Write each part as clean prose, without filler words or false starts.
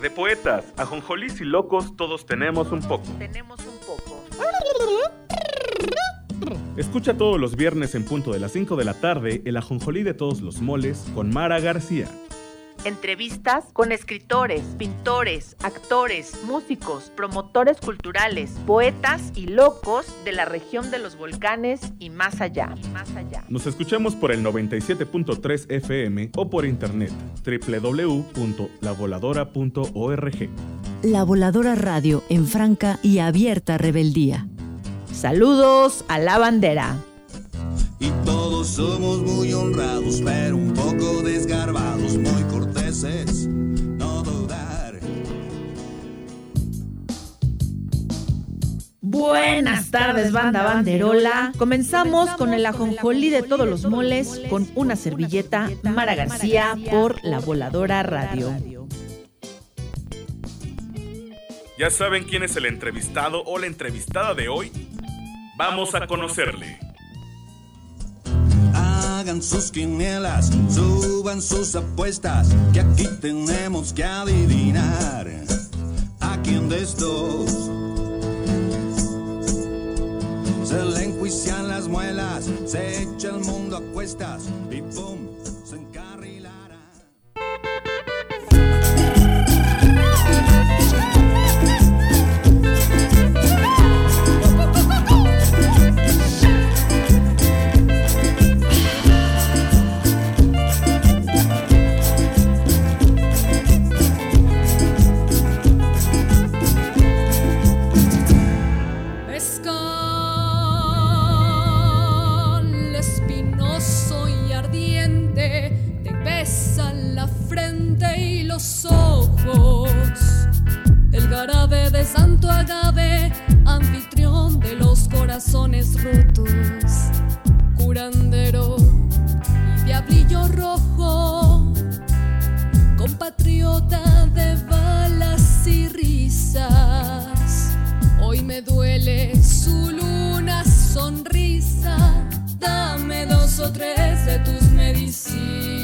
De poetas, ajonjolís y locos, todos tenemos un poco. Escucha todos los viernes en punto de las 5 de la tarde el ajonjolí de todos los moles con Mara García. Entrevistas con escritores, pintores, actores, músicos, promotores culturales, poetas y locos de la región de los volcanes y más allá. Nos escuchamos por el 97.3 FM o por internet www.lavoladora.org. La Voladora Radio en franca y abierta rebeldía. Saludos a la bandera. Y todos somos muy honrados, pero un poco desgarbados, muy corteses, no dudar. Buenas tardes, banda banderola. Comenzamos con el ajonjolí de todos los moles con una servilleta, Mara García por La Voladora Radio. ¿Ya saben quién es el entrevistado o la entrevistada de hoy? Vamos a conocerle. Hagan sus quinielas, suban sus apuestas, que aquí tenemos que adivinar a quién de estos se le enjuician las muelas, se echa el mundo a cuestas y pum, se encarrilará. El jarabe de Santo Agave, anfitrión de los corazones rotos, curandero y diablillo rojo, compatriota de balas y risas. Hoy me duele su luna sonrisa, dame 2 o 3 de tus medicinas.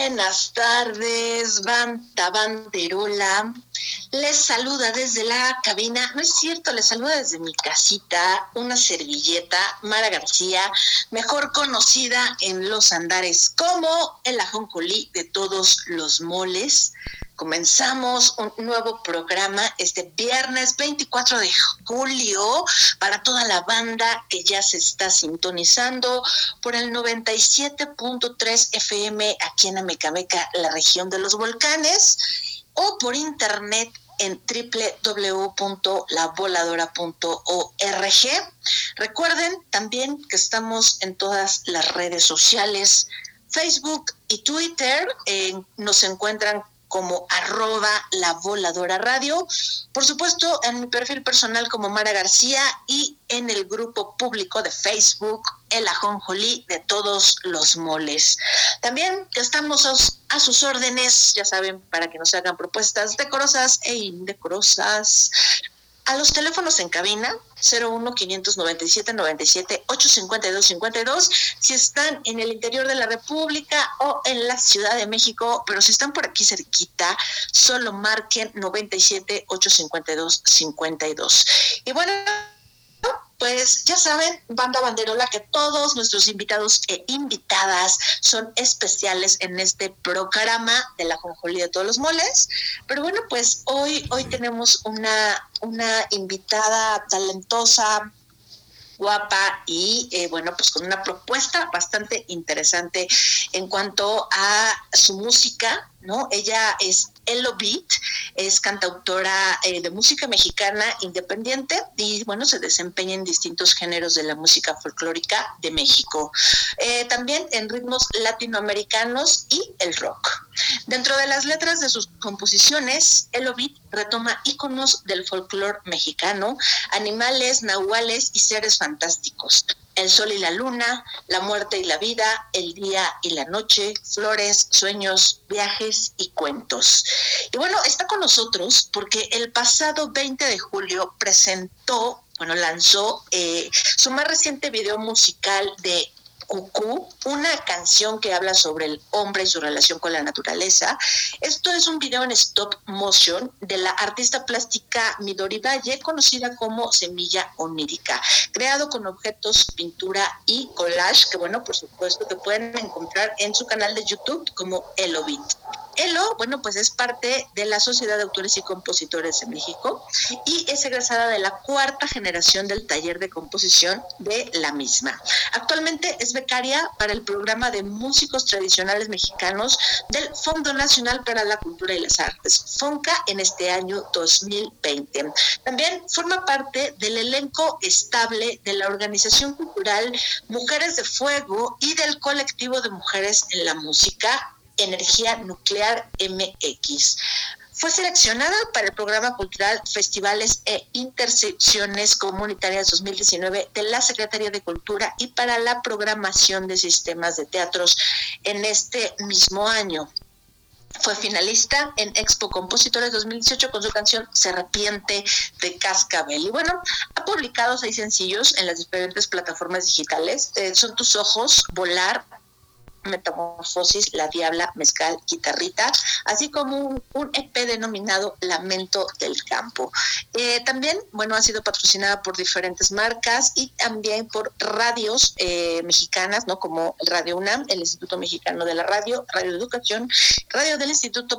Buenas tardes, banda banderola. Les saluda desde la cabina, no es cierto, les saluda desde mi casita, una servilleta, Mara García, mejor conocida en los andares como el ajonjolí de todos los moles. Comenzamos un nuevo programa este viernes 24 de julio para toda la banda que ya se está sintonizando por el 97.3 FM aquí en Amecameca, la región de los volcanes, o por internet en www.lavoladora.org. Recuerden también que estamos en todas las redes sociales, Facebook y Twitter, nos encuentran como @lavoladora_radio, por supuesto en mi perfil personal como Mara García y en el grupo público de Facebook El Ajonjolí de todos los moles. También estamos a sus órdenes, ya saben, para que nos hagan propuestas decorosas e indecorosas. A los teléfonos en cabina, 01-597-97-852-52, si están en el interior de la República o en la Ciudad de México, pero si están por aquí cerquita, solo marquen 97-852-52. Y bueno, pues ya saben, banda banderola, que todos nuestros invitados e invitadas son especiales en este programa de la ajonjolí de todos los moles. Pero bueno, pues hoy tenemos una invitada talentosa, guapa y bueno, pues con una propuesta bastante interesante en cuanto a su música, ¿no? Ella es Elo Beat, es cantautora de música mexicana independiente y bueno, se desempeña en distintos géneros de la música folclórica de México, también en ritmos latinoamericanos y el rock. Dentro de las letras de sus composiciones, Elo Beat retoma íconos del folclore mexicano, animales, nahuales y seres fantásticos. El sol y la luna, la muerte y la vida, el día y la noche, flores, sueños, viajes y cuentos. Y bueno, está con nosotros porque el pasado 20 de julio lanzó su más reciente video musical de Cucú, una canción que habla sobre el hombre y su relación con la naturaleza. Esto es un video en stop motion de la artista plástica Midori Valle, conocida como Semilla Onírica, creado con objetos, pintura y collage, que bueno, por supuesto que pueden encontrar en su canal de YouTube como Elo Beat. Elo, bueno, pues es parte de la Sociedad de Autores y Compositores de México y es egresada de la 4ª generación del taller de composición de la misma. Actualmente es becaria para el programa de músicos tradicionales mexicanos del Fondo Nacional para la Cultura y las Artes, FONCA, en este año 2020. También forma parte del elenco estable de la organización cultural Mujeres de Fuego y del colectivo de mujeres en la música Energía Nuclear MX. Fue seleccionada para el programa cultural Festivales e Intersecciones Comunitarias 2019 de la Secretaría de Cultura y para la programación de sistemas de teatros en este mismo año. Fue finalista en Expo Compositores 2018 con su canción Serpiente de Cascabel. Y bueno, ha publicado 6 sencillos en las diferentes plataformas digitales. Son Tus Ojos, Volar, Metamorfosis, La Diabla, Mezcal, Guitarrita, así como un EP denominado Lamento del Campo. También, bueno, ha sido patrocinada por diferentes marcas y también por radios mexicanas, ¿no? Como Radio UNAM, el Instituto Mexicano de la Radio, Radio Educación, Radio del Instituto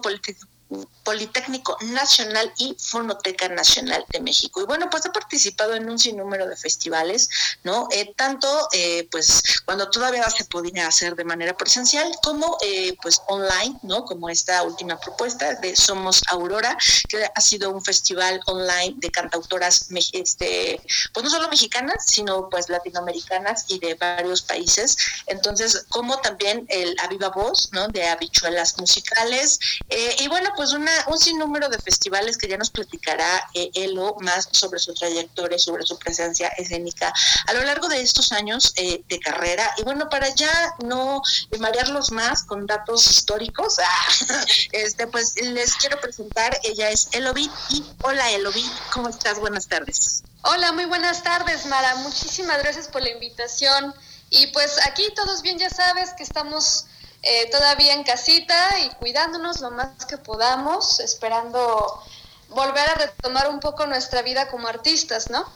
Politécnico Nacional y Fonoteca Nacional de México. Y bueno, pues ha participado en un sinnúmero de festivales, ¿no? Tanto pues cuando todavía se podía hacer de manera presencial como pues online, ¿no? Como esta última propuesta de Somos Aurora, que ha sido un festival online de cantautoras pues no solo mexicanas, sino pues latinoamericanas y de varios países. Entonces, como también el A Viva Voz, ¿no? De habichuelas musicales, y bueno, pues un sinnúmero de festivales que ya nos platicará Elo más sobre su trayectoria, sobre su presencia escénica a lo largo de estos años de carrera. Y bueno, para ya no marearlos más con datos históricos, pues les quiero presentar. Ella es Elo Beat. Y hola, Elo Beat, ¿cómo estás? Buenas tardes. Hola, muy buenas tardes, Mara. Muchísimas gracias por la invitación. Y pues aquí todos bien, ya sabes que estamos todavía en casita y cuidándonos lo más que podamos, esperando volver a retomar un poco nuestra vida como artistas, ¿no?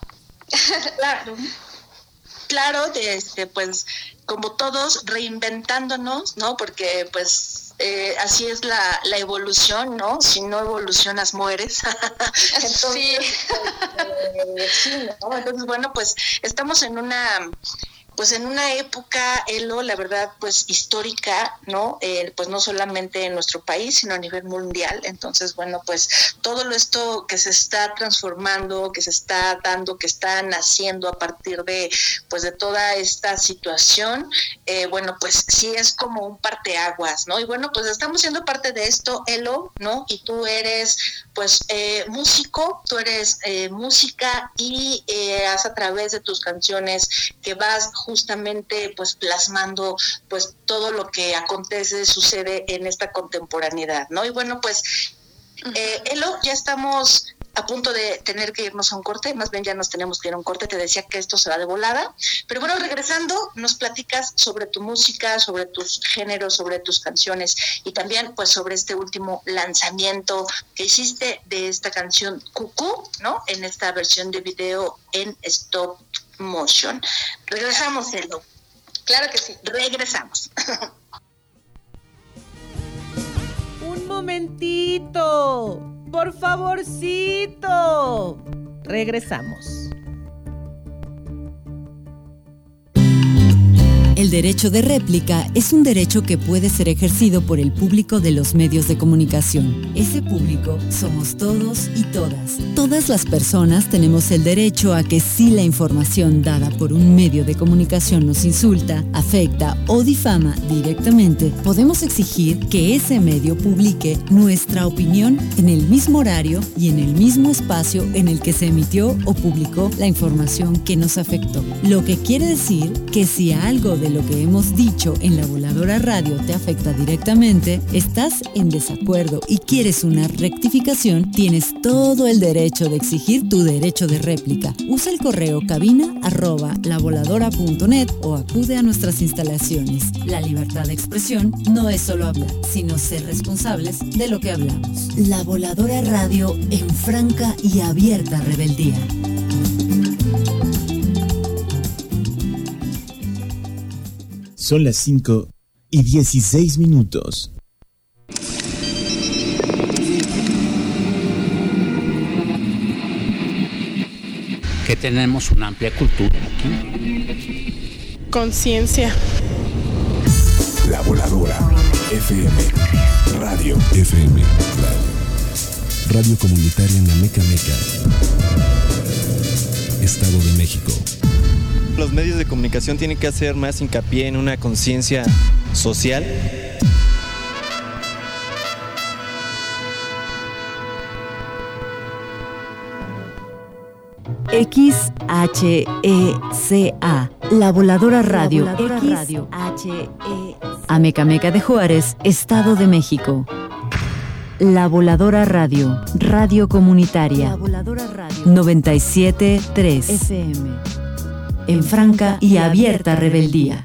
Claro, pues como todos reinventándonos, ¿no? Porque pues así es la evolución, ¿no? Si no evolucionas, mueres. Entonces, sí, ¿no? Entonces, bueno, pues estamos en una época, Elo, la verdad, pues histórica, ¿no? Pues no solamente en nuestro país, sino a nivel mundial. Entonces, bueno, pues todo esto que se está transformando, que se está dando, que está naciendo a partir de toda esta situación, bueno, pues sí es como un parteaguas, ¿no? Y bueno, pues estamos siendo parte de esto, Elo, ¿no? Y tú eres, pues, músico, tú eres música y a través de tus canciones que vas justamente pues plasmando pues todo lo que sucede en esta contemporaneidad, ¿no? Y bueno, pues Elo, ya estamos a punto de tener que irnos a un corte, más bien ya nos tenemos que ir a un corte, te decía que esto se va de volada, pero bueno, regresando, nos platicas sobre tu música, sobre tus géneros, sobre tus canciones y también pues sobre este último lanzamiento que hiciste de esta canción Cucú, ¿no? En esta versión de video en stop motion. Regresamos, Elo. Claro que sí. Regresamos. Un momentito. Por favorcito. Regresamos. El derecho de réplica es un derecho que puede ser ejercido por el público de los medios de comunicación. Ese público somos todos y todas. Todas las personas tenemos el derecho a que si la información dada por un medio de comunicación nos insulta, afecta o difama directamente, podemos exigir que ese medio publique nuestra opinión en el mismo horario y en el mismo espacio en el que se emitió o publicó la información que nos afectó. Lo que quiere decir que si algo de lo que hemos dicho en La Voladora Radio te afecta directamente, estás en desacuerdo y quieres una rectificación, tienes todo el derecho de exigir tu derecho de réplica. Usa el correo cabina@lavoladora.net o acude a nuestras instalaciones. La libertad de expresión no es solo hablar, sino ser responsables de lo que hablamos. La Voladora Radio en franca y abierta rebeldía. Son las 5:16. Que tenemos una amplia cultura aquí. Conciencia. La Voladora FM. Radio FM. Radio comunitaria en Amecameca, Estado de México. Los medios de comunicación tienen que hacer más hincapié en una conciencia social. XHECA, La Voladora Radio, Amecameca de Juárez, Estado de México. La Voladora Radio, radio comunitaria, 97.3 FM, en franca y abierta rebeldía.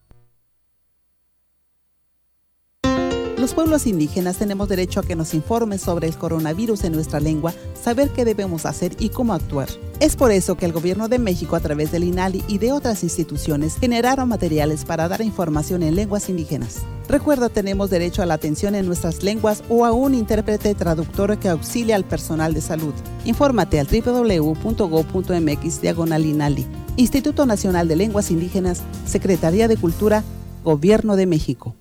Los pueblos indígenas tenemos derecho a que nos informen sobre el coronavirus en nuestra lengua, saber qué debemos hacer y cómo actuar. Es por eso que el Gobierno de México, a través del INALI y de otras instituciones, generaron materiales para dar información en lenguas indígenas. Recuerda, tenemos derecho a la atención en nuestras lenguas o a un intérprete traductor que auxilie al personal de salud. Infórmate al www.go.mx/INALI. Instituto Nacional de Lenguas Indígenas, Secretaría de Cultura, Gobierno de México.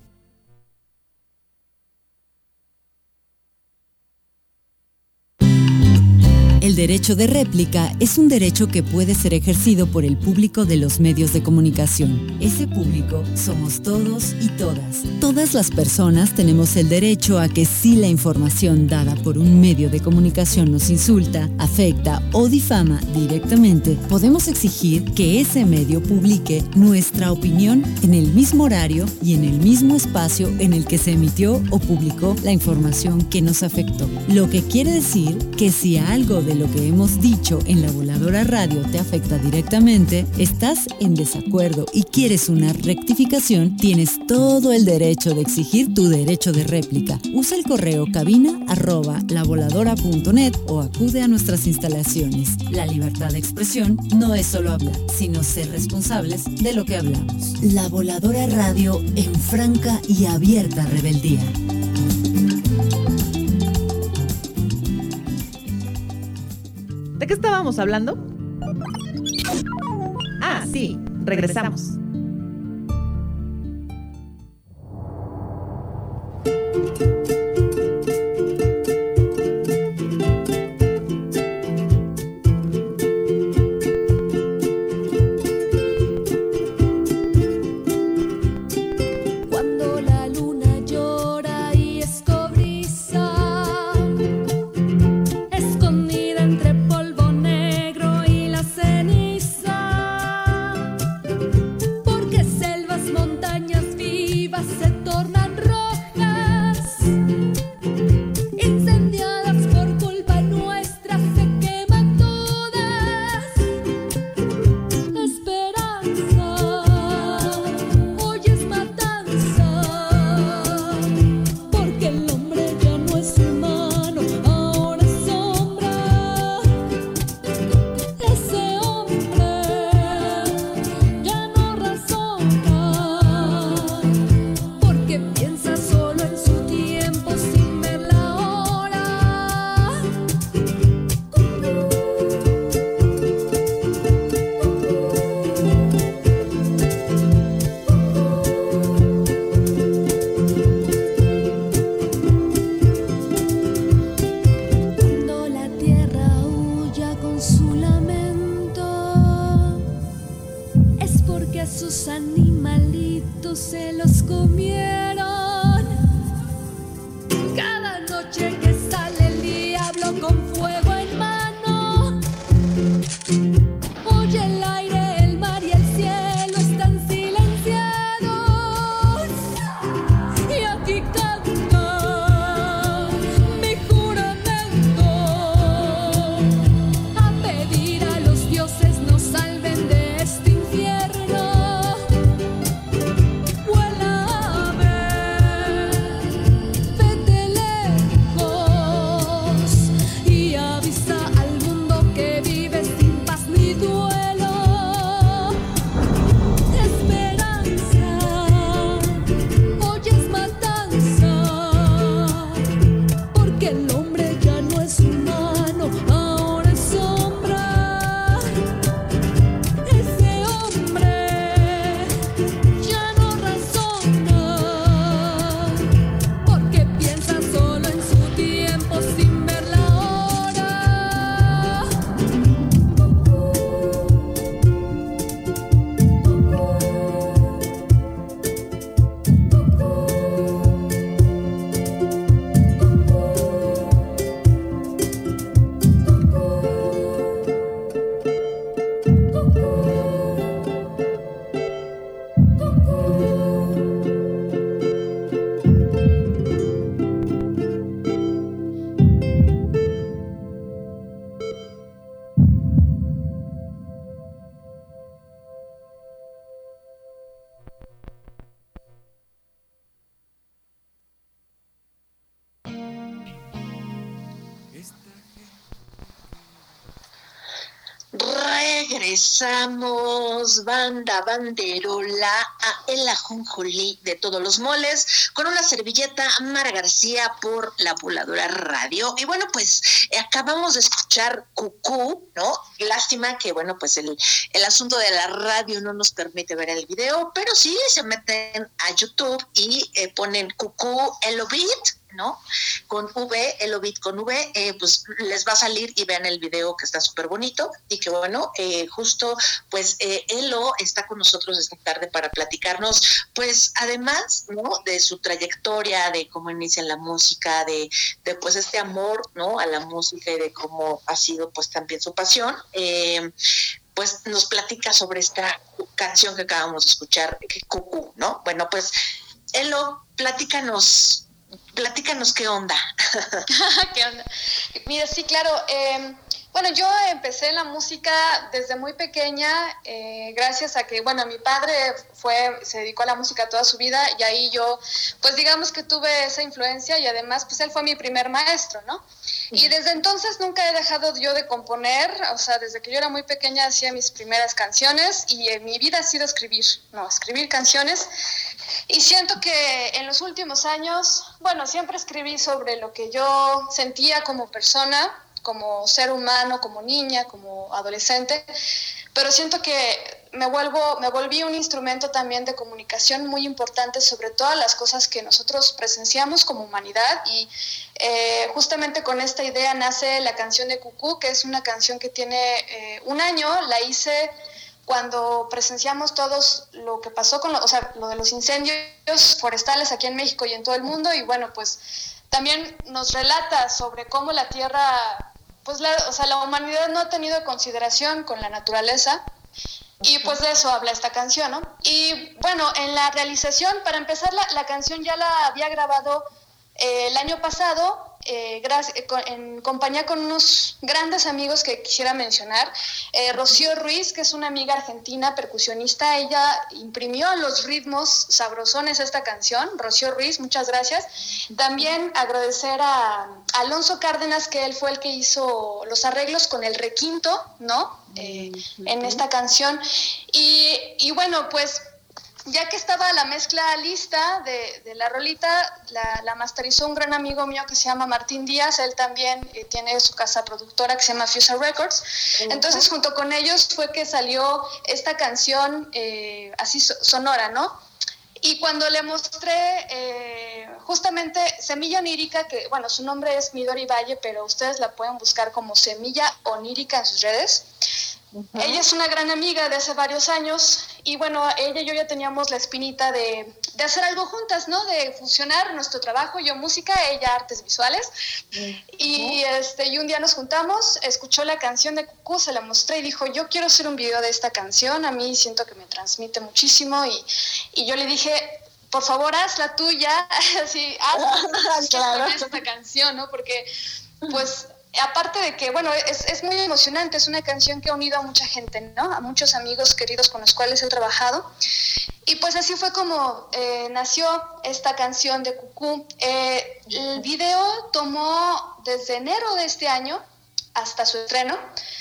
El derecho de réplica es un derecho que puede ser ejercido por el público de los medios de comunicación. Ese público somos todos y todas. Todas las personas tenemos el derecho a que si la información dada por un medio de comunicación nos insulta, afecta o difama directamente, podemos exigir que ese medio publique nuestra opinión en el mismo horario y en el mismo espacio en el que se emitió o publicó la información que nos afectó. Lo que quiere decir que si algo de lo lo que hemos dicho en La Voladora Radio te afecta directamente, estás en desacuerdo y quieres una rectificación, tienes todo el derecho de exigir tu derecho de réplica. Usa el correo cabina@lavoladora.net o acude a nuestras instalaciones. La libertad de expresión no es solo hablar, sino ser responsables de lo que hablamos. La Voladora Radio en franca y abierta rebeldía. ¿De qué estábamos hablando? Ah, sí, regresamos. Cuando la luna llora y es cobriza, escondida entre polvo negro y la ceniza, porque selvas, montañas vivas se tornan rojas, incendiadas por culpa nuestra se queman todas. Esperanza, hoy es matanza, porque el hombre ya no es humano, ahora es sombra. Ese hombre ya no razona, porque piensa solo en su tiempo sin ver la hora. Cuando la tierra huya con su lamento, es porque a sus animalitos se los comieron. Cada noche que sale el diablo con fuego en mano, oye el aire, el mar y el cielo están silenciados. Y aquí canta mi juramento, a pedir a los dioses nos salven de este infierno. Vuela a ver, vete lejos y avisa al mundo que vive sin paz ni duelo. Esperanza, hoy es matanza, porque el hombre ya no es humano, ahora es sombra. Ese hombre ya no razona, porque piensa solo en su tiempo sin ver la hora. Regresamos, banda banderola, a El Ajonjolí de todos los moles, con una servilleta, Mara García por La Voladora Radio. Y bueno, pues acabamos de escuchar Cucú, ¿no? Lástima que, bueno, pues el asunto de la radio no nos permite ver el video, pero sí se meten a YouTube y ponen Cucú Elobit, ¿no? Con V, Elobit con V, pues les va a salir y vean el video que está súper bonito y que bueno, justo pues Elo está con nosotros esta tarde para platicarnos, pues además, ¿no? De su trayectoria, de cómo inicia la música, de pues este amor, ¿no? A la música y de cómo ha sido pues también su pasión. Pues nos platica sobre esta canción que acabamos de escuchar, Cucú, ¿no? Bueno, pues Elo, platícanos qué onda. ¿Qué onda? Mira, sí, claro, Bueno, yo empecé en la música desde muy pequeña, gracias a que, bueno, mi padre se dedicó a la música toda su vida y ahí yo, pues digamos que tuve esa influencia y además, pues él fue mi primer maestro, ¿no? Y desde entonces nunca he dejado yo de componer, o sea, desde que yo era muy pequeña hacía mis primeras canciones y mi vida ha sido escribir canciones. Y siento que en los últimos años, bueno, siempre escribí sobre lo que yo sentía como persona, como ser humano, como niña, como adolescente, pero siento que me volví un instrumento también de comunicación muy importante sobre todas las cosas que nosotros presenciamos como humanidad y justamente con esta idea nace la canción de Cucú, que es una canción que tiene un año, la hice cuando presenciamos todos lo que pasó con lo de los incendios forestales aquí en México y en todo el mundo y bueno, pues también nos relata sobre cómo la Tierra, pues la humanidad no ha tenido consideración con la naturaleza y pues de eso habla esta canción, ¿no? Y bueno, en la realización, para empezar, la canción ya la había grabado el año pasado, en compañía con unos grandes amigos que quisiera mencionar. Rocío Ruiz, que es una amiga argentina percusionista, ella imprimió los ritmos sabrosones a esta canción. Rocío Ruiz, muchas gracias. También agradecer a Alonso Cárdenas, que él fue el que hizo los arreglos con el requinto, ¿no? En esta canción. Y bueno, pues ya que estaba la mezcla lista de la rolita, la masterizó un gran amigo mío que se llama Martín Díaz. Él también tiene su casa productora que se llama Fusa Records. Entonces, junto con ellos fue que salió esta canción así sonora, ¿no? Y cuando le mostré justamente Semilla Onírica, que bueno, su nombre es Midori Valle, pero ustedes la pueden buscar como Semilla Onírica en sus redes. Ella es una gran amiga de hace varios años y bueno, ella y yo ya teníamos la espinita de hacer algo juntas, ¿no? De fusionar nuestro trabajo, yo música, ella artes visuales. Y un día nos juntamos, escuchó la canción de Cucú, se la mostré y dijo, yo quiero hacer un video de esta canción, a mí siento que me transmite muchísimo y yo le dije, por favor, haz la tuya, así, claro, con esta canción, ¿no? Porque, pues, aparte de que, bueno, es muy emocionante, es una canción que ha unido a mucha gente, ¿no? A muchos amigos queridos con los cuales he trabajado. Y pues así fue como nació esta canción de Cucú. El video tomó desde enero de este año hasta su estreno.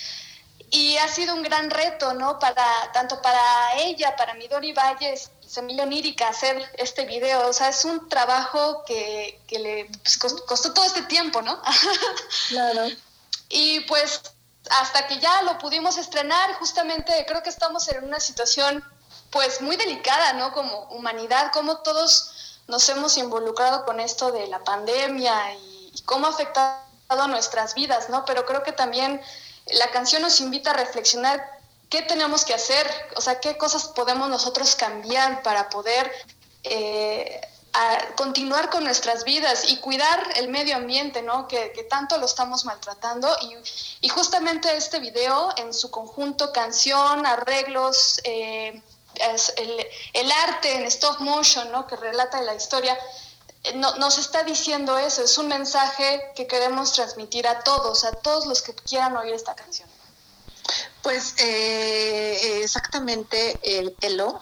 Y ha sido un gran reto, ¿no? Tanto para ella, para Midori Valles, Semilla Onírica, hacer este video. O sea, es un trabajo que le pues, costó todo este tiempo, ¿no? Claro. Y pues hasta que ya lo pudimos estrenar, justamente creo que estamos en una situación pues muy delicada, ¿no? Como humanidad, cómo todos nos hemos involucrado con esto de la pandemia y cómo ha afectado a nuestras vidas, ¿no? Pero creo que también la canción nos invita a reflexionar qué tenemos que hacer, o sea, qué cosas podemos nosotros cambiar para poder continuar con nuestras vidas y cuidar el medio ambiente, ¿no? Que tanto lo estamos maltratando. Y justamente este video, en su conjunto, canción, arreglos, el arte en stop motion, ¿no? Que relata la historia, nos está diciendo eso. Es un mensaje que queremos transmitir a todos los que quieran oír esta canción. Pues exactamente, Elo.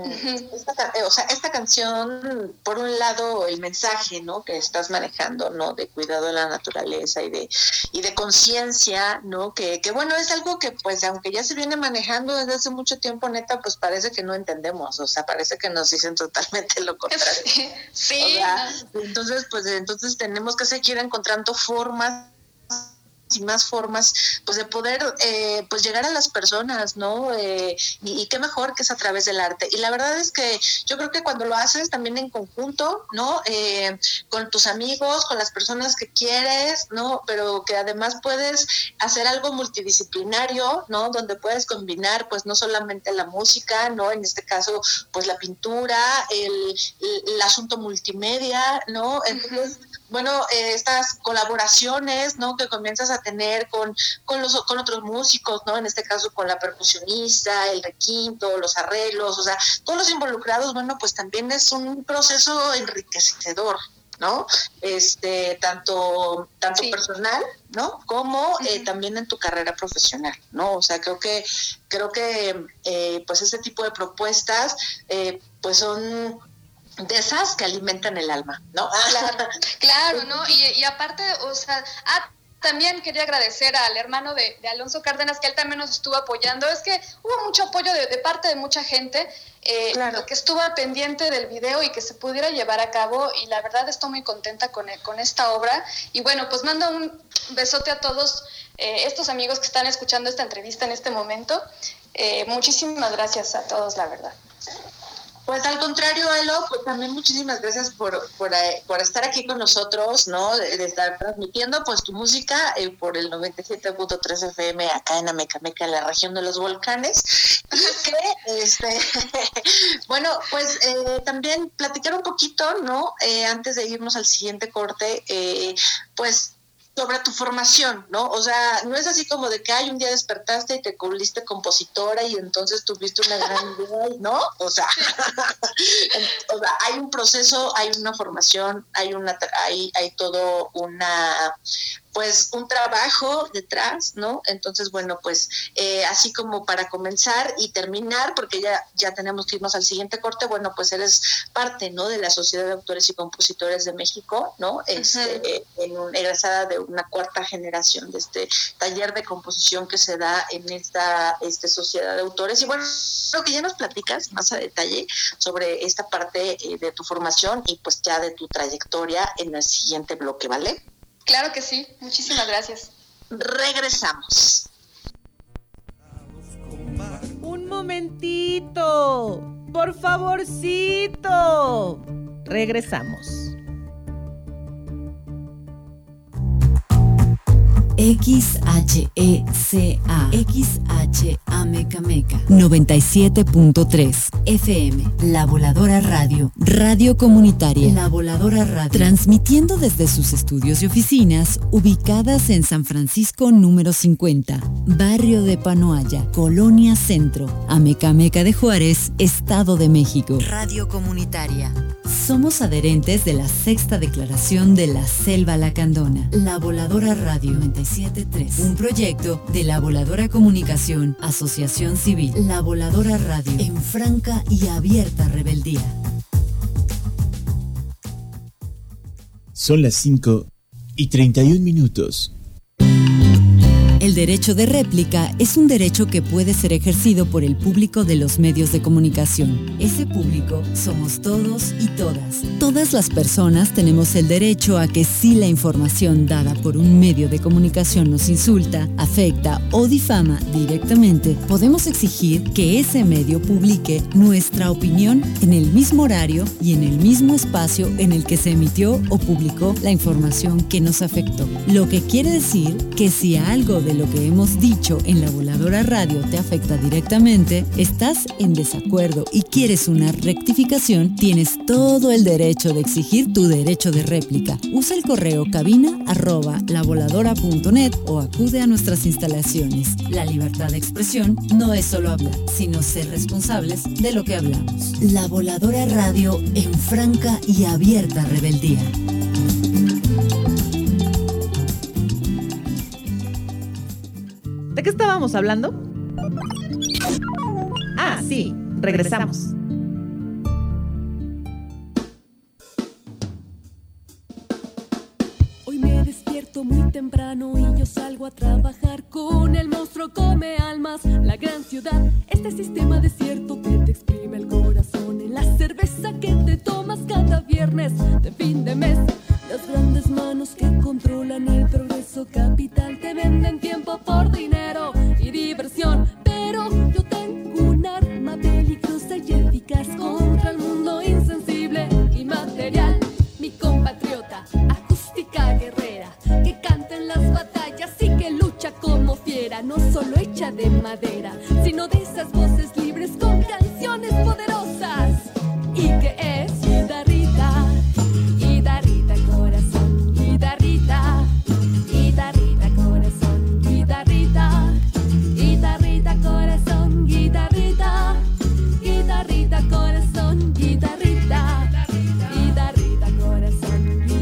Esta canción, por un lado, el mensaje, ¿no? Que estás manejando, ¿no? De cuidado de la naturaleza y de conciencia, ¿no? Que bueno, es algo que, pues, aunque ya se viene manejando desde hace mucho tiempo, neta, pues parece que no entendemos, o sea, parece que nos dicen totalmente lo contrario. Sí. O sea, entonces tenemos que seguir encontrando formas y más formas, pues, de poder pues llegar a las personas, ¿no? Y qué mejor que es a través del arte. Y la verdad es que yo creo que cuando lo haces también en conjunto, ¿no? Con tus amigos, con las personas que quieres, ¿no? Pero que además puedes hacer algo multidisciplinario, ¿no? Donde puedes combinar, pues, no solamente la música, ¿no? En este caso, pues, la pintura, el asunto multimedia, ¿no? Entonces, bueno, estas colaboraciones, ¿no? Que comienzas a tener con otros músicos, ¿no? En este caso con la percusionista, el requinto, los arreglos, o sea, todos los involucrados, bueno, pues también es un proceso enriquecedor. ¿no? Tanto sí, personal, ¿no? Como también en tu carrera profesional, ¿no? O sea, creo que pues este tipo de propuestas pues son de esas que alimentan el alma, ¿no? Claro, ¿no? Y aparte, o sea, también quería agradecer al hermano de Alonso Cárdenas, que él también nos estuvo apoyando. Es que hubo mucho apoyo de parte de mucha gente, claro, que estuvo pendiente del video y que se pudiera llevar a cabo, y la verdad estoy muy contenta con esta obra. Y bueno, pues mando un besote a todos estos amigos que están escuchando esta entrevista en este momento. Muchísimas gracias a todos, la verdad. Pues al contrario, Elo, pues también muchísimas gracias por estar aquí con nosotros, ¿no? De estar transmitiendo pues tu música por el 97.3 FM acá en Amecameca, en la región de los volcanes. Y que, bueno, pues también platicar un poquito, ¿no? Antes de irnos al siguiente corte, pues sobre tu formación, ¿no? O sea, no es así como de que un día despertaste y te volviste compositora y entonces tuviste una gran idea, ¿no? O sea, hay un proceso, hay una formación, hay todo pues un trabajo detrás, ¿no? Entonces, bueno, pues así como para comenzar y terminar, porque ya tenemos que irnos al siguiente corte, bueno, pues eres parte, ¿no? De la Sociedad de Autores y Compositores de México, ¿no? Egresada de una cuarta generación de este taller de composición que se da en esta Sociedad de Autores. Y bueno, creo que ya nos platicas más a detalle sobre esta parte de tu formación y pues ya de tu trayectoria en el siguiente bloque, ¿vale? Claro que sí, muchísimas gracias. Regresamos. Un momentito, por favorcito. Regresamos. XHECA Mecameca 97.3 FM La Voladora Radio, radio comunitaria. La Voladora Radio, transmitiendo desde sus estudios y oficinas ubicadas en San Francisco número 50, barrio de Panoaya, Colonia Centro, Amecameca de Juárez, Estado de México. Radio comunitaria. Somos adherentes de la Sexta Declaración de la Selva Lacandona. La Voladora Radio 97.3, un proyecto de La Voladora Comunicación, Asociación Civil. La Voladora Radio, en franca y abierta rebeldía. Son las 5:31. El derecho de réplica es un derecho que puede ser ejercido por el público de los medios de comunicación. Ese público somos todos y todas. Todas las personas tenemos el derecho a que si la información dada por un medio de comunicación nos insulta, afecta o difama directamente, podemos exigir que ese medio publique nuestra opinión en el mismo horario y en el mismo espacio en el que se emitió o publicó la información que nos afectó. Lo que quiere decir que si algo de lo que hemos dicho en La Voladora Radio te afecta directamente, estás en desacuerdo y quieres una rectificación, tienes todo el derecho de exigir tu derecho de réplica. Usa el correo cabina@lavoladora.net o acude a nuestras instalaciones. La libertad de expresión no es solo hablar, sino ser responsables de lo que hablamos. La Voladora Radio, en franca y abierta rebeldía. ¿De qué estábamos hablando? Sí, regresamos. Hoy me despierto muy temprano y yo salgo a trabajar con el monstruo come almas. La gran ciudad, este sistema desierto que te exprime el corazón en la cerveza que te tomas cada viernes de fin de mes. Las grandes manos que controlan el progreso capital te venden tiempo por dinero y diversión. Pero yo tengo un arma peligrosa y eficaz contra el mundo insensible y material. Mi compatriota, acústica guerrera, que canta en las batallas y que lucha como fiera. No solo hecha de madera, sino de esas voces libres con canciones poderosas. ¿Y que es? Guitarrita, guitarrita corazón, guitarrita, guitarrita corazón, guitarrita, guitarrita corazón, guitarrita, guitarrita corazón, guitarrita, guitarrita corazón, guitarrita.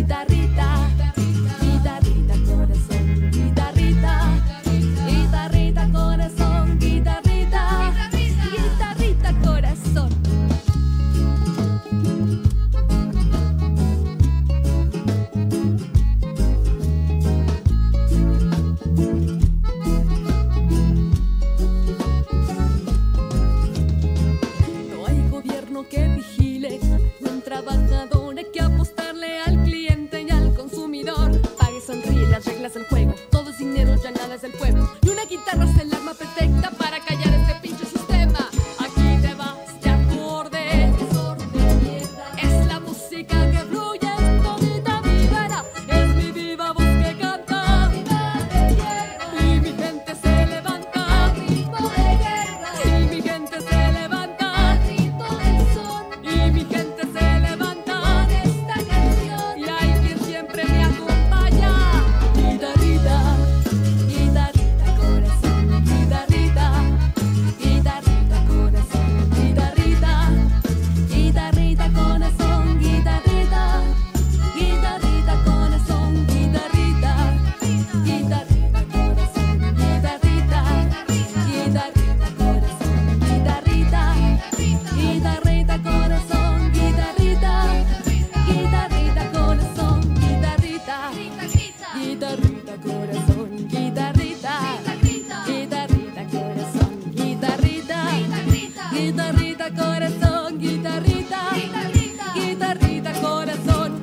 sonríe, las reglas del juego. Todo es dinero, ya nada es del pueblo. Y una guitarra es el arma perfecta para callar este pinche sistema. Aquí te va este acorde. Es la música que fluye en todita mi vera. Es mi viva voz que canta. Y mi gente se levanta. Y mi gente se levanta. Y mi gente se levanta. Y hay quien siempre me acompaña. Guitarrita, guitarrita corazón, guitarrita, guitarrita corazón, guitarrita, guitarrita corazón, guitarrita, guitarrita corazón, guitarrita, guitarrita corazón, guitarrita, guitarrita corazón, guitarrita, guitarrita corazón, guitarrita, guitarrita corazón, guitarrita, guitarrita corazón, guitarrita, guitarrita corazón, guitarrita, guitarrita corazón, guitarrita, guitarrita corazón.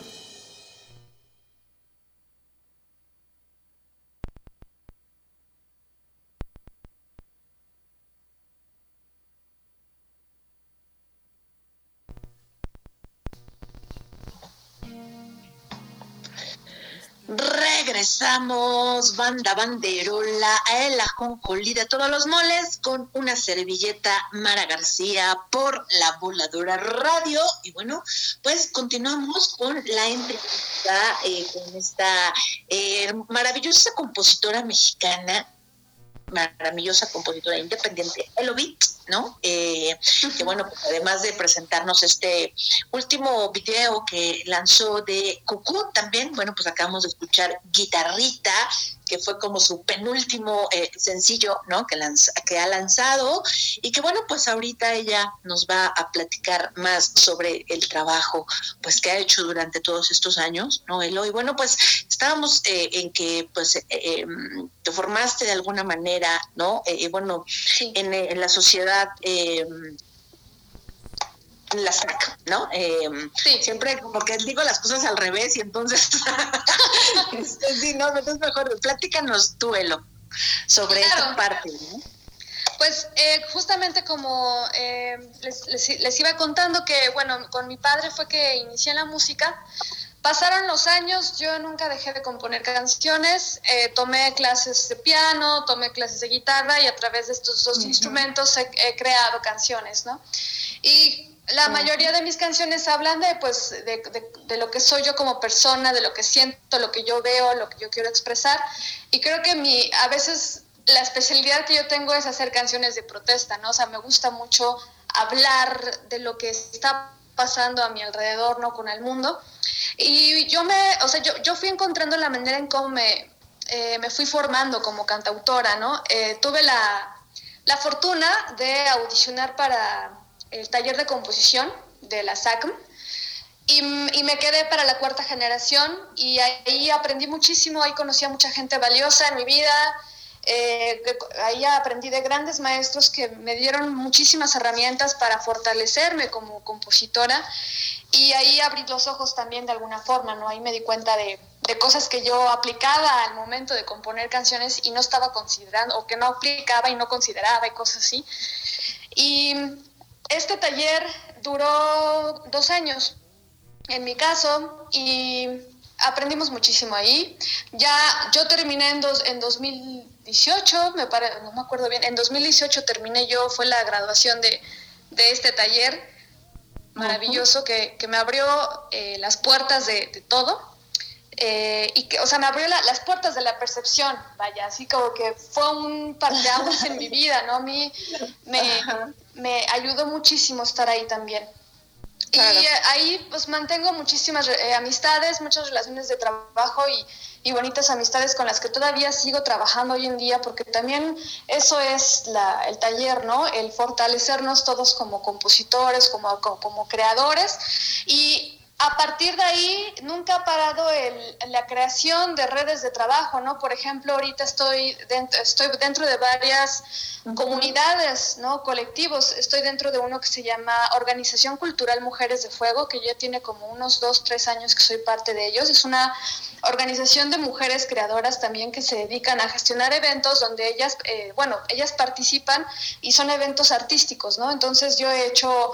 Regresamos, banda banderola, a el ajonjolí de todos los moles, con una servilleta Mara García por La Voladora Radio. Y bueno, pues continuamos con la entrevista con esta maravillosa compositora mexicana, maravillosa compositora independiente, Elobit, ¿no? Que bueno, pues además de presentarnos este último video que lanzó de Cucú, también, bueno, pues acabamos de escuchar Guitarrita, que fue como su penúltimo sencillo, ¿no? Que ha lanzado, y que bueno, pues ahorita ella nos va a platicar más sobre el trabajo, pues que ha hecho durante todos estos años, ¿no, Elo? Y bueno, pues estábamos en que, pues, te formaste de alguna manera, ¿no? Bueno, Sí. en la sociedad, la SAC, ¿no? Sí. Siempre como que digo las cosas al revés y entonces sí, no, entonces mejor platícanos tú, Elo, sobre Claro. esta parte, ¿no? Pues justamente como les iba contando que, bueno, con mi padre fue que inicié en la música. Pasaron los años, yo nunca dejé de componer canciones, tomé clases de piano, tomé clases de guitarra y a través de estos dos instrumentos he creado canciones, ¿no? Y la mayoría de mis canciones hablan de lo que soy yo como persona, de lo que siento, lo que yo veo, lo que yo quiero expresar. Y creo que a veces la especialidad que yo tengo es hacer canciones de protesta, ¿no? O sea, me gusta mucho hablar de lo que está pasando a mi alrededor, ¿no? Con el mundo. Y yo fui encontrando la manera en cómo me fui formando como cantautora, ¿no? Tuve la fortuna de audicionar para el taller de composición de la SACM y me quedé para la 4ª generación y ahí aprendí muchísimo, ahí conocí a mucha gente valiosa en mi vida, ahí aprendí de grandes maestros que me dieron muchísimas herramientas para fortalecerme como compositora y ahí abrí los ojos también de alguna forma, ¿no? Ahí me di cuenta de cosas que yo aplicaba al momento de componer canciones y no estaba considerando, o que no aplicaba y no consideraba y cosas así. Y este taller duró 2 años, en mi caso, y aprendimos muchísimo ahí. Ya yo terminé en 2018, no me acuerdo bien, en 2018 terminé yo, fue la graduación de este taller maravilloso que me abrió las puertas de todo. Y que, o sea, me abrió las puertas de la percepción, vaya, así como que fue un parteaguas en mi vida, ¿no? A mí me ayudó muchísimo estar ahí también. Claro. Y ahí pues mantengo muchísimas amistades, muchas relaciones de trabajo y bonitas amistades con las que todavía sigo trabajando hoy en día, porque también eso es el taller, ¿no? El fortalecernos todos como compositores, como creadores, y a partir de ahí nunca ha parado la creación de redes de trabajo, ¿no? Por ejemplo, ahorita estoy dentro de varias comunidades, ¿no? Colectivos. Estoy dentro de uno que se llama Organización Cultural Mujeres de Fuego, que ya tiene como unos 2-3 años que soy parte de ellos. Es una organización de mujeres creadoras también que se dedican a gestionar eventos donde ellas participan y son eventos artísticos, ¿no? Entonces yo he hecho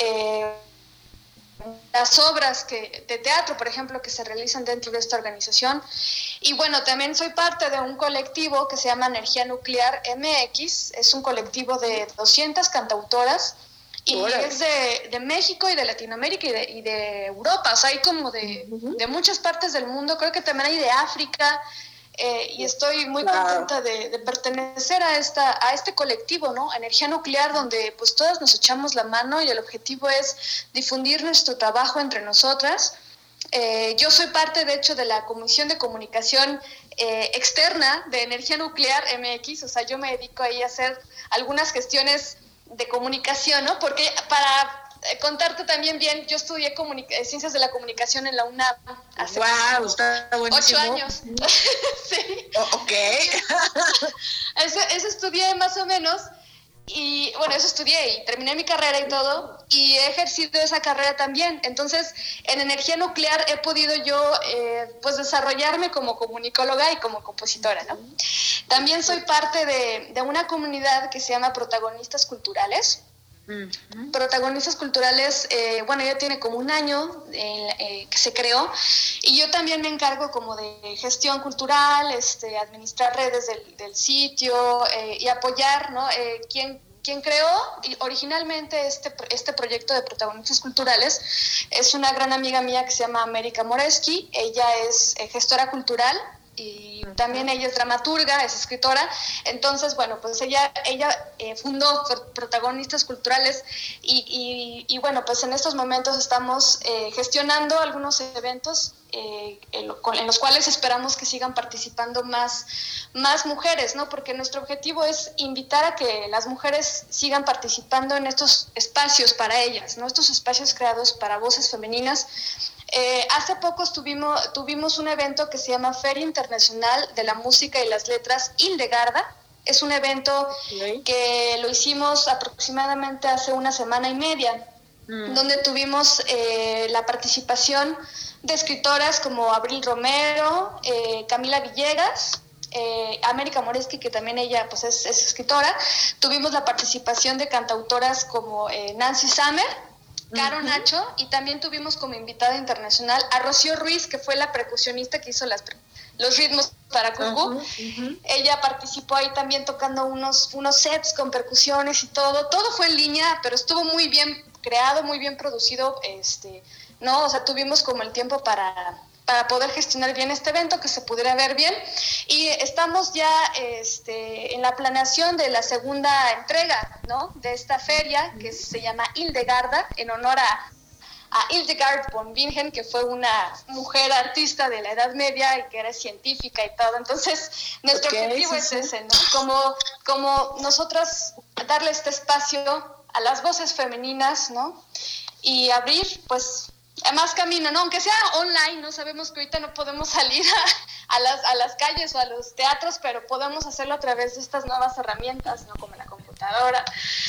las obras de teatro, por ejemplo, que se realizan dentro de esta organización. Y bueno, también soy parte de un colectivo que se llama Energía Nuclear MX. Es un colectivo de 200 cantautoras y es de México y de Latinoamérica y de Europa. O sea, hay como de muchas partes del mundo. Creo que también hay de África. Y estoy muy contenta de pertenecer a este colectivo, ¿no? Energía Nuclear, donde pues todas nos echamos la mano y el objetivo es difundir nuestro trabajo entre nosotras. Yo soy parte, de hecho, de la Comisión de Comunicación Externa de Energía Nuclear MX. O sea, yo me dedico ahí a hacer algunas gestiones de comunicación, ¿no? Porque para contarte también bien, yo estudié Ciencias de la Comunicación en la UNAM hace 8 años. Sí. Ok. Eso estudié más o menos, y bueno, eso estudié y terminé mi carrera y todo, y he ejercido esa carrera también. Entonces, en Energía Nuclear he podido yo pues desarrollarme como comunicóloga y como compositora, ¿no? También soy parte de una comunidad que se llama Protagonistas Culturales. Protagonistas Culturales, ya tiene como 1 año que se creó, y yo también me encargo como de gestión cultural, administrar redes del sitio y apoyar, ¿no? Quien creó originalmente este proyecto de Protagonistas Culturales es una gran amiga mía que se llama América Moreski. Ella es gestora cultural y también ella es dramaturga, es escritora. Entonces, bueno, pues ella fundó Protagonistas Culturales y bueno, pues en estos momentos estamos gestionando algunos eventos en los cuales esperamos que sigan participando más mujeres, ¿no? Porque nuestro objetivo es invitar a que las mujeres sigan participando en estos espacios para ellas, ¿no? Estos espacios creados para voces femeninas. Hace poco tuvimos un evento que se llama Feria Internacional de la Música y las Letras Hildegarda. Es un evento que lo hicimos aproximadamente hace 1 semana y media, donde tuvimos la participación de escritoras como Abril Romero, Camila Villegas, América Moreski, que también ella pues es escritora. Tuvimos la participación de cantautoras como Nancy Summer, Caro Nacho, y también tuvimos como invitada internacional a Rocío Ruiz, que fue la percusionista que hizo los ritmos para Cucú. Ella participó ahí también tocando unos sets con percusiones y todo. Todo fue en línea, pero estuvo muy bien creado, muy bien producido, ¿no? O sea, tuvimos como el tiempo para poder gestionar bien este evento, que se pudiera ver bien, y estamos ya en la planeación de la segunda entrega, ¿no? De esta feria que se llama Hildegarda, en honor a Hildegard von Bingen, que fue una mujer artista de la Edad Media y que era científica y todo. Entonces, nuestro objetivo es ese, ¿no? Como nosotras darle este espacio a las voces femeninas, ¿no? Y abrir, pues, más camino, ¿no? Aunque sea online, ¿no? Sabemos que ahorita no podemos salir a las calles o a los teatros, pero podemos hacerlo a través de estas nuevas herramientas, ¿no? Como la computadora.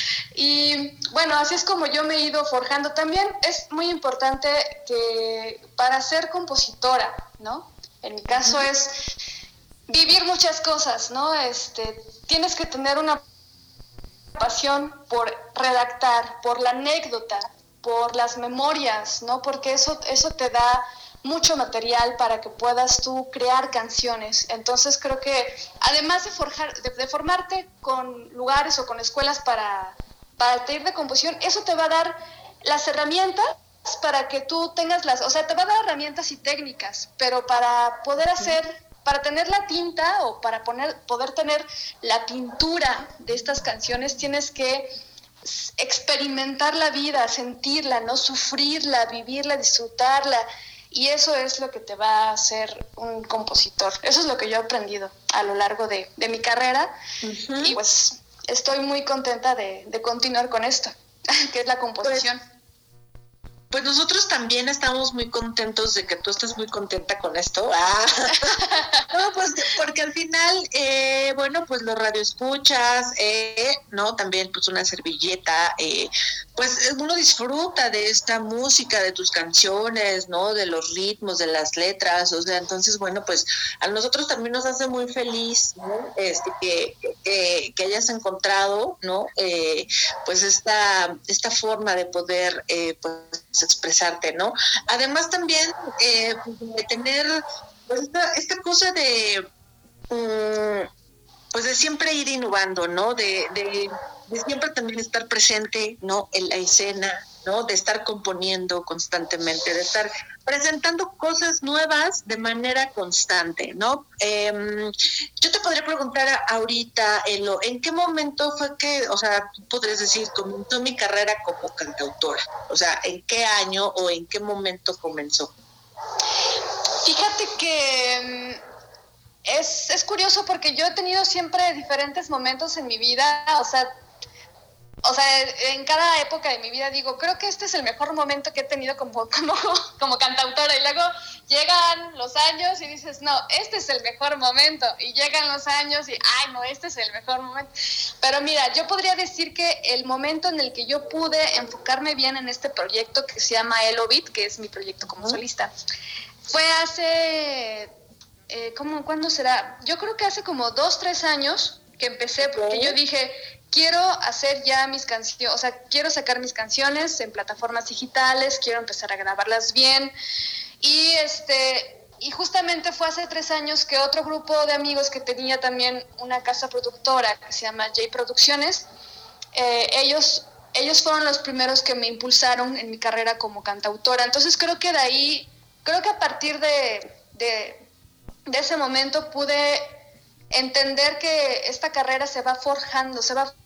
Y bueno, así es como yo me he ido forjando. También es muy importante que para ser compositora, ¿no? En mi caso es vivir muchas cosas, ¿no? Tienes que tener una pasión por redactar, por la anécdota, por las memorias, ¿no? Porque eso te da mucho material para que puedas tú crear canciones. Entonces creo que además de formarte con lugares o con escuelas para el taller de composición, eso te va a dar las herramientas para que tú tengas te va a dar herramientas y técnicas, pero para poder para tener la tinta o para poder tener la pintura de estas canciones, tienes que experimentar la vida, sentirla, ¿no? Sufrirla, vivirla, disfrutarla, y eso es lo que te va a hacer un compositor. Eso es lo que yo he aprendido a lo largo de mi carrera, y pues estoy muy contenta de continuar con esto, que es la composición. Pues nosotros también estamos muy contentos de que tú estés muy contenta con esto. No, pues porque al final, bueno, pues los radioescuchas, ¿no? También pues una servilleta, pues uno disfruta de esta música, de tus canciones, ¿no? De los ritmos, de las letras, o sea, entonces, bueno, pues a nosotros también nos hace muy feliz, ¿no? Que hayas encontrado, ¿no? Pues esta forma de poder, pues expresarte, ¿no? Además también de tener pues, esta cosa de pues de siempre ir innovando, ¿no? De siempre también estar presente, ¿no? En la escena, ¿no? De estar componiendo constantemente, de estar presentando cosas nuevas de manera constante, ¿no? Yo te podría preguntar ahorita, Elo, ¿en qué momento fue que, o sea, tú podrías decir, comenzó mi carrera como cantautora? O sea, ¿en qué año o en qué momento comenzó? Fíjate que es curioso porque yo he tenido siempre diferentes momentos en mi vida, o sea, en cada época de mi vida digo, creo que este es el mejor momento que he tenido como cantautora, y luego llegan los años y dices, no, este es el mejor momento, y llegan los años y, ay, no, este es el mejor momento. Pero mira, yo podría decir que el momento en el que yo pude enfocarme bien en este proyecto que se llama Elo Beat, que es mi proyecto como solista, fue hace, ¿cuándo será? Yo creo que hace como 2-3 años que empecé, porque yo dije, quiero hacer ya mis canciones, o sea, quiero sacar mis canciones en plataformas digitales, quiero empezar a grabarlas bien, y justamente fue hace 3 años que otro grupo de amigos que tenía también una casa productora que se llama J Producciones, ellos fueron los primeros que me impulsaron en mi carrera como cantautora. Entonces creo que a partir de ese momento pude entender que esta carrera se va forjando,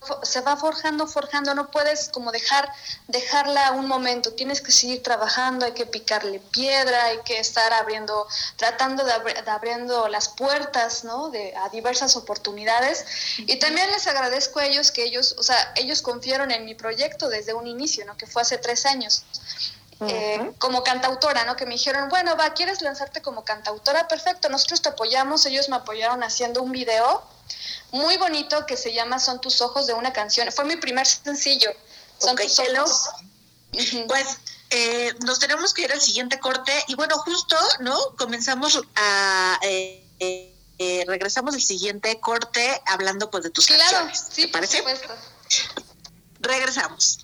no puedes como dejarla un momento, tienes que seguir trabajando, hay que picarle piedra, hay que estar tratando de abriendo las puertas, ¿no? A diversas oportunidades. Y también les agradezco a ellos que ellos confiaron en mi proyecto desde un inicio, ¿no? Que fue hace 3 años. Como cantautora, ¿no? Que me dijeron, bueno, ¿quieres lanzarte como cantautora? Perfecto, nosotros te apoyamos. Ellos me apoyaron haciendo un video muy bonito que se llama Son tus ojos, de una canción. Fue mi primer sencillo. Son tus ojos. Pues nos tenemos que ir al siguiente corte y bueno, justo, ¿no? Comenzamos a regresamos al siguiente corte hablando pues de tus canciones. Sí, ¿te parece? Por supuesto. Regresamos.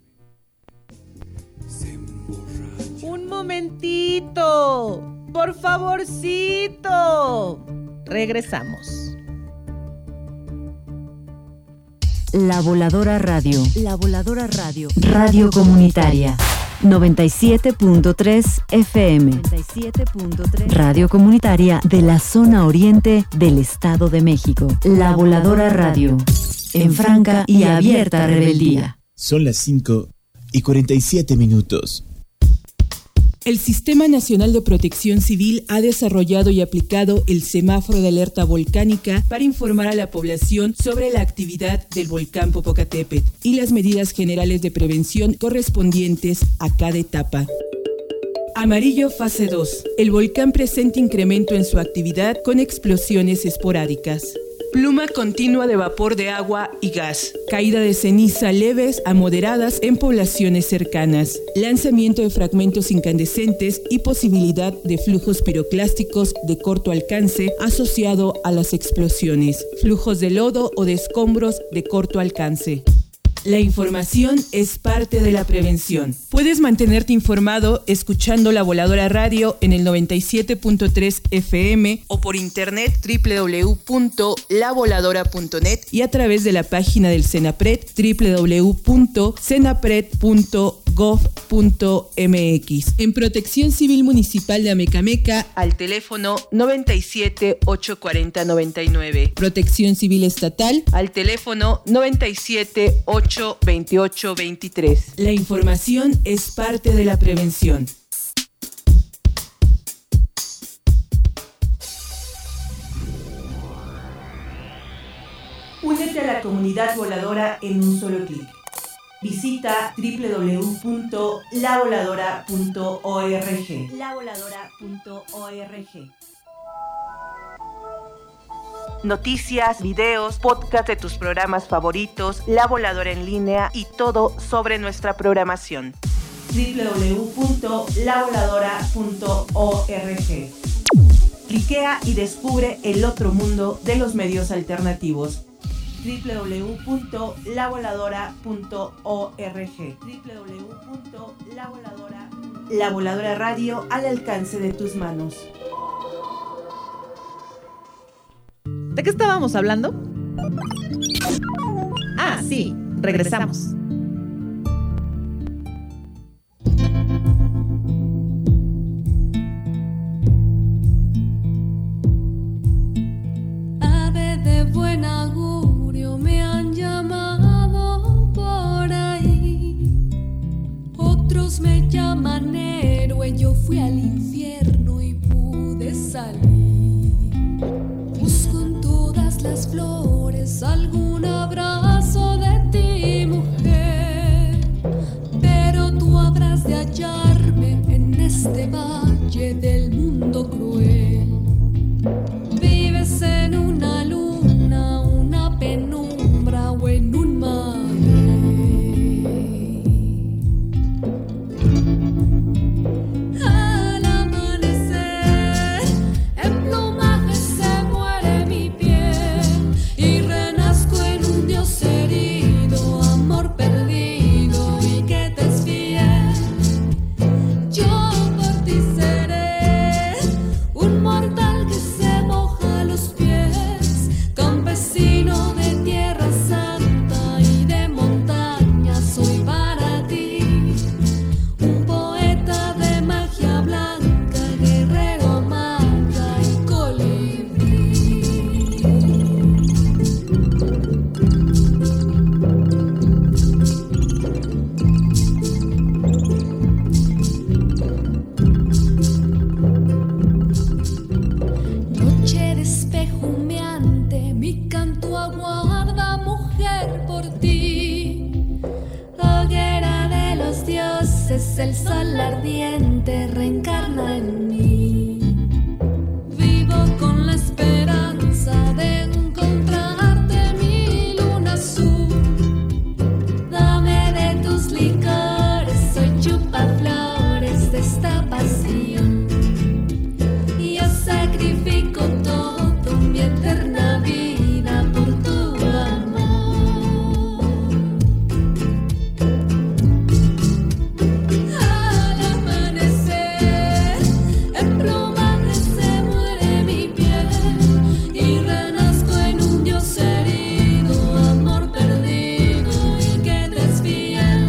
Un momentito, por favorcito. Regresamos. La Voladora Radio. La Voladora Radio. Radio comunitaria. 97.3 FM. 97.3. Radio comunitaria de la zona oriente del Estado de México. La Voladora Radio. En franca y abierta rebeldía. Son las 5:47. El Sistema Nacional de Protección Civil ha desarrollado y aplicado el semáforo de alerta volcánica para informar a la población sobre la actividad del volcán Popocatépetl y las medidas generales de prevención correspondientes a cada etapa. Amarillo fase 2. El volcán presenta incremento en su actividad con explosiones esporádicas. Pluma continua de vapor de agua y gas. Caída de ceniza leves a moderadas en poblaciones cercanas. Lanzamiento de fragmentos incandescentes y posibilidad de flujos piroclásticos de corto alcance asociado a las explosiones. Flujos de lodo o de escombros de corto alcance. La información es parte de la prevención. Puedes mantenerte informado escuchando La Voladora Radio en el 97.3 FM o por internet www.lavoladora.net y a través de la página del CENAPRED www.cenapred.gov.mx. En Protección Civil Municipal de Amecameca al teléfono 97 840 99. Protección Civil Estatal al teléfono 97 828 23. La información es parte de la prevención. Únete a la comunidad voladora en un solo clic. Visita www.lavoladora.org. Lavoladora.org. Noticias, videos, podcast de tus programas favoritos, La Voladora en línea y todo sobre nuestra programación. www.lavoladora.org. Cliquea y descubre el otro mundo de los medios alternativos. www.lavoladora.org. La Voladora Radio al alcance de tus manos. ¿De qué estábamos hablando? Ah, sí, regresamos. Ave de buen augurio, me han llamado por ahí. Otros me llaman héroe, yo fui al infierno y pude salir. Busco en todas las flores algún abrazo de ti, mujer, pero tú habrás de hallarme en este valle del mundo cruel. Vives en una luna, una penumbra o en un mar. Al amanecer, en plumaje se muere mi piel y renazco en un dios herido, amor perdido y que te es fiel. Yo por ti seré un mortal que se moja los pies, campesino de tierra santa y de montaña soy para ti. Un poeta de magia blanca, guerrero, maga y colibrí. Noche de espejo humeante, mi canto aguarda, mujer, por ti. Hoguera de los dioses, el sol ardiente reencarna en mí. Vivo con la esperanza de encontrarte, mi luna azul. Dame de tus licores, soy chupaflores de esta pasión. Y yo sacrifico todo, mi eterna vida por tu amor. Al amanecer, en plumaje se muere mi piel y renazco en un dios herido, amor perdido y que te es fiel.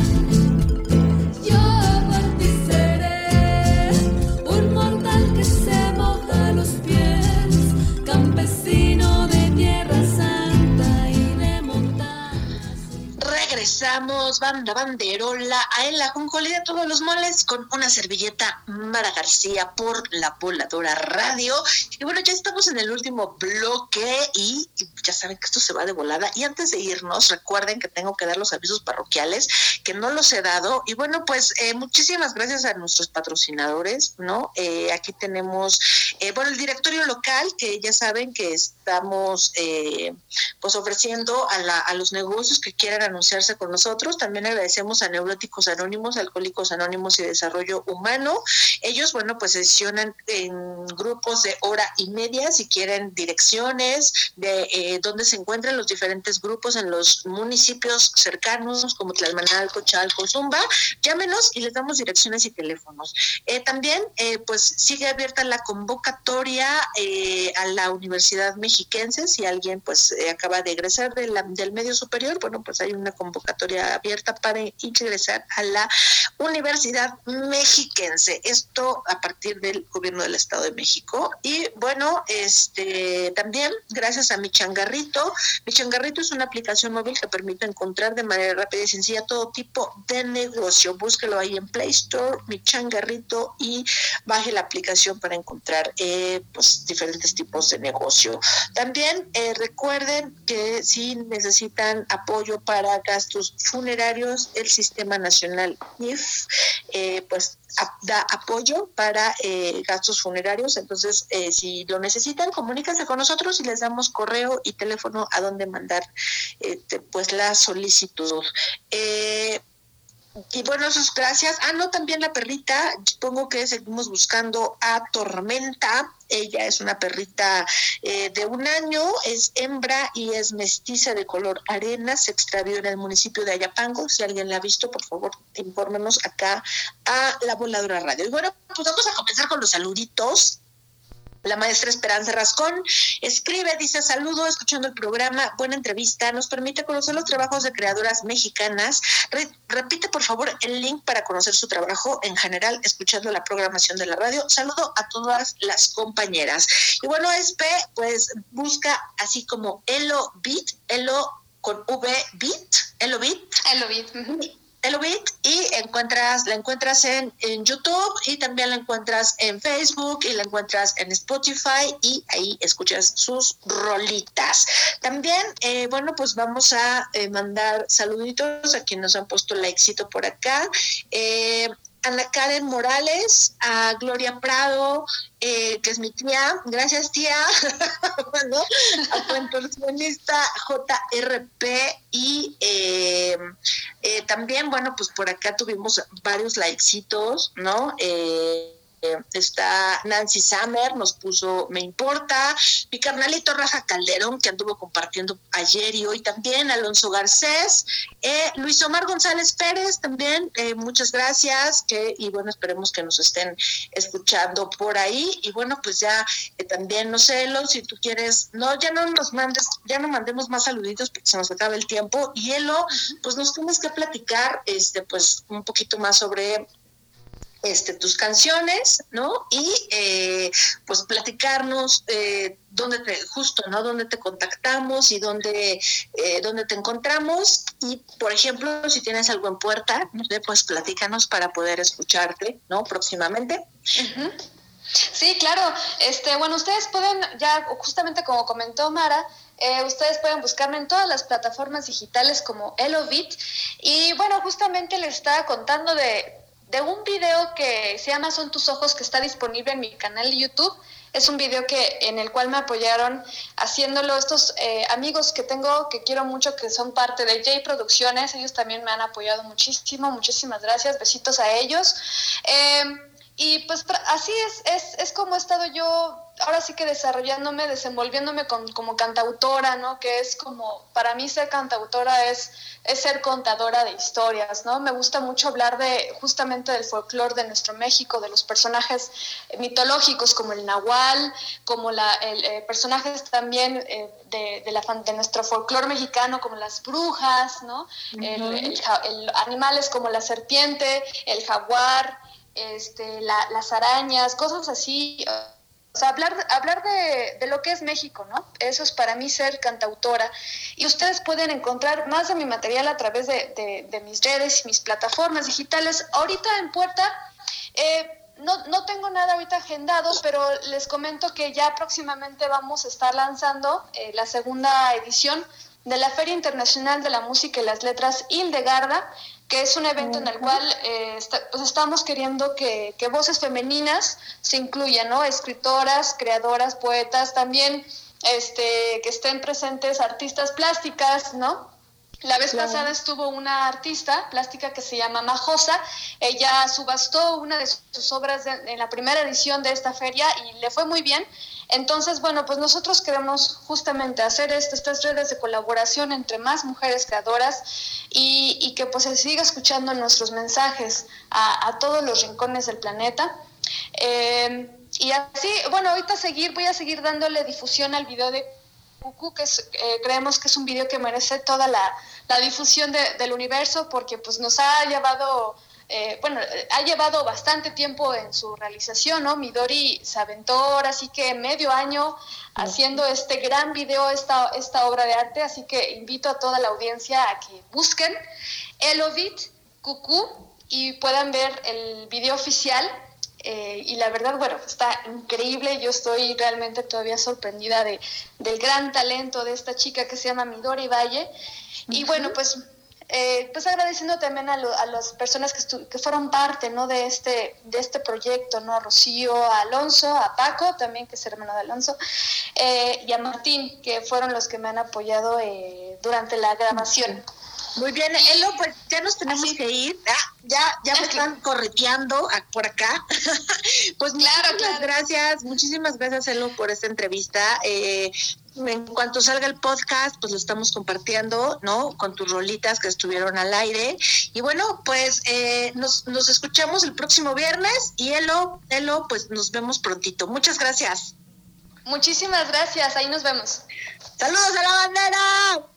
Yo por ti seré un mortal que se moja los pies, campesino de tierra santa y de montaña. Regresamos, banda banderola, a En la Jonjolí de todos los moles, con una servilleta Mara García por La Voladora Radio. Y bueno, ya estamos en el último bloque y ya saben que esto se va de volada. Y antes de irnos, recuerden que tengo que dar los avisos parroquiales, que no los he dado. Y bueno, pues muchísimas gracias a nuestros patrocinadores, ¿no? Aquí tenemos, bueno, el directorio local, que ya saben que estamos pues ofreciendo a los negocios que quieran anunciarse con nosotros. También agradecemos a Neuróticos Anónimos, Alcohólicos Anónimos y Desarrollo Humano. Ellos, bueno, pues sesionan en grupos de hora y media, si quieren direcciones de dónde se encuentran los diferentes grupos en los municipios cercanos, como Tlalmanalco, Chalco, Zumba. Llámenos y les damos direcciones y teléfonos. También, pues sigue abierta la convocatoria a la Universidad Mexiquense. Si alguien, pues, acaba de egresar del medio superior, bueno, pues hay una convocatoria abierta para ingresar a la Universidad Mexiquense. Esto a partir del gobierno del Estado de México. Y bueno, también gracias a Mi Changarrito. Mi Changarrito es una aplicación móvil que permite encontrar de manera rápida y sencilla todo tipo de negocio. Búsquelo ahí en Play Store, Mi Changarrito, y baje la aplicación para encontrar pues diferentes tipos de negocio. También recuerden que si necesitan apoyo para gastos funerarios, el Sistema Nacional IF, pues da apoyo para gastos funerarios. Entonces, si lo necesitan, comuníquense con nosotros y les damos correo y teléfono a donde mandar pues la solicitud. Y bueno, eso es gracias. También la perrita, supongo que seguimos buscando a Tormenta. Ella es una perrita de 1 año, es hembra y es mestiza de color arena. Se extravió en el municipio de Ayapango. Si alguien la ha visto, por favor, infórmenos acá a La Voladora Radio. Y bueno, pues vamos a comenzar con los saluditos. La maestra Esperanza Rascón escribe, dice: saludo, escuchando el programa, buena entrevista, nos permite conocer los trabajos de creadoras mexicanas. Repite por favor el link para conocer su trabajo en general, escuchando la programación de la radio. Saludo a todas las compañeras. Y bueno, pues busca así como Elo Beat, Elo con V Beat, Elo Beat. Elo Beat. Elobit, y la encuentras en YouTube, y también la encuentras en Facebook, y la encuentras en Spotify, y ahí escuchas sus rolitas. También, bueno, pues vamos a mandar saluditos a quienes nos han puesto likecito por acá. Ana Karen Morales, a Gloria Prado, que es mi tía, gracias tía, bueno, a Cuentorsionista JRP, y también, bueno, pues por acá tuvimos varios likecitos, ¿no? Está Nancy Summer, nos puso me importa, mi carnalito Rafa Calderón, que anduvo compartiendo ayer y hoy también, Alonso Garcés, Luis Omar González Pérez también, muchas gracias, y bueno, esperemos que nos estén escuchando por ahí. Y bueno, pues ya también, no sé, Elo, si tú quieres, ya no mandemos más saluditos porque se nos acaba el tiempo, y Elo, pues nos tienes que platicar pues un poquito más sobre tus canciones, ¿no? Y pues platicarnos dónde te contactamos y dónde te encontramos. Y por ejemplo, si tienes algo en puerta, pues platícanos para poder escucharte, ¿no? Próximamente. Uh-huh. Sí, claro. Bueno, ustedes pueden, ya justamente como comentó Mara, ustedes pueden buscarme en todas las plataformas digitales como Elo Beat. Y bueno, justamente les estaba contando de un video que se llama Son tus ojos, que está disponible en mi canal de YouTube. Es un video en el cual me apoyaron haciéndolo estos amigos que tengo, que quiero mucho, que son parte de J Producciones. Ellos también me han apoyado muchísimo, muchísimas gracias, besitos a ellos. Y pues así es como he estado yo, ahora sí que desenvolviéndome como cantautora, ¿no? Que es como, para mí ser cantautora es ser contadora de historias, ¿no? Me gusta mucho hablar justamente del folclore de nuestro México, de los personajes mitológicos como el nahual, como personajes también de nuestro folclore mexicano, como las brujas, ¿no? Uh-huh. Animales como la serpiente, el jaguar, las arañas, cosas así. O sea, hablar de lo que es México, ¿no? Eso es para mí ser cantautora. Y ustedes pueden encontrar más de mi material a través de mis redes y mis plataformas digitales. Ahorita en puerta, no tengo nada ahorita agendado, pero les comento que ya próximamente vamos a estar lanzando la segunda edición de la Feria Internacional de la Música y las Letras Hildegarda, que es un evento en el cual pues estamos queriendo que voces femeninas se incluyan, ¿no? Escritoras, creadoras, poetas, también que estén presentes artistas plásticas, ¿no? La vez pasada estuvo una artista plástica que se llama Majosa. Ella subastó una de sus obras en la primera edición de esta feria y le fue muy bien. Entonces, bueno, pues nosotros queremos justamente hacer estas redes de colaboración entre más mujeres creadoras y que pues se siga escuchando nuestros mensajes a todos los rincones del planeta. Y así, bueno, ahorita voy a seguir dándole difusión al video de Cucú, que creemos que es un video que merece toda la difusión del universo, porque pues nos ha llevado... ha llevado bastante tiempo en su realización, ¿no? Midori se aventó ahora sí que medio año haciendo este gran video, esta obra de arte, así que invito a toda la audiencia a que busquen Elo Beat, Cucú, y puedan ver el video oficial. Y la verdad, bueno, está increíble. Yo estoy realmente todavía sorprendida del gran talento de esta chica que se llama Midori Valle. Y bueno, pues pues agradeciendo también a las personas que fueron parte, ¿no? de este proyecto, ¿no? A Rocío, a Alonso, a Paco también, que es hermano de Alonso, y a Martín, que fueron los que me han apoyado durante la grabación. Muy bien, Elo, pues ya nos tenemos que ir. Ya me están correteando por acá. Pues muchísimas gracias, Elo, por esta entrevista. En cuanto salga el podcast, pues lo estamos compartiendo, ¿no? Con tus rolitas que estuvieron al aire. Y bueno, pues nos escuchamos el próximo viernes. Y Elo, pues nos vemos prontito. Muchas gracias. Muchísimas gracias, ahí nos vemos. ¡Saludos a la bandera!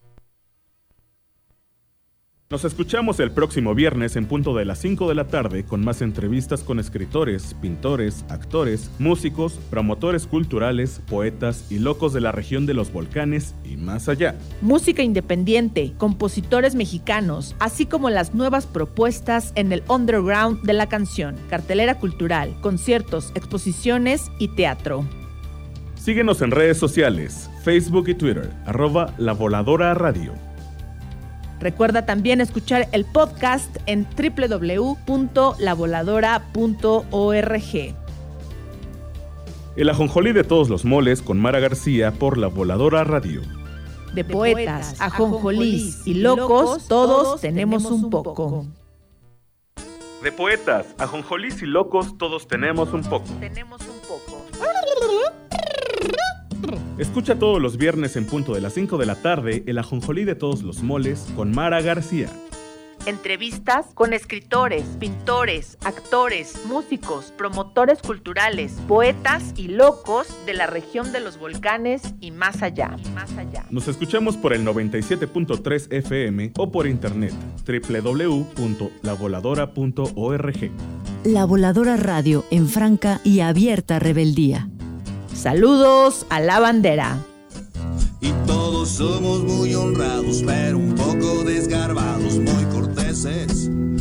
Nos escuchamos el próximo viernes en punto de las 5 de la tarde con más entrevistas con escritores, pintores, actores, músicos, promotores culturales, poetas y locos de la región de los volcanes y más allá. Música independiente, compositores mexicanos, así como las nuevas propuestas en el underground de la canción, cartelera cultural, conciertos, exposiciones y teatro. Síguenos en redes sociales, Facebook y Twitter, @La Voladora Radio. Recuerda también escuchar el podcast en www.lavoladora.org. El ajonjolí de todos los moles con Mara García por La Voladora Radio. De poetas, ajonjolís y locos, todos tenemos un poco. De poetas, ajonjolís y locos, todos tenemos un poco. Escucha todos los viernes en punto de las 5 de la tarde el ajonjolí de todos los moles con Mara García. Entrevistas con escritores, pintores, actores, músicos, promotores culturales, poetas y locos de la región de los volcanes y más allá. Nos escuchamos por el 97.3 FM o por internet www.lavoladora.org. La Voladora Radio en franca y abierta rebeldía. Saludos a la bandera. Y todos somos muy honrados, pero un poco desgarbados, muy corteses.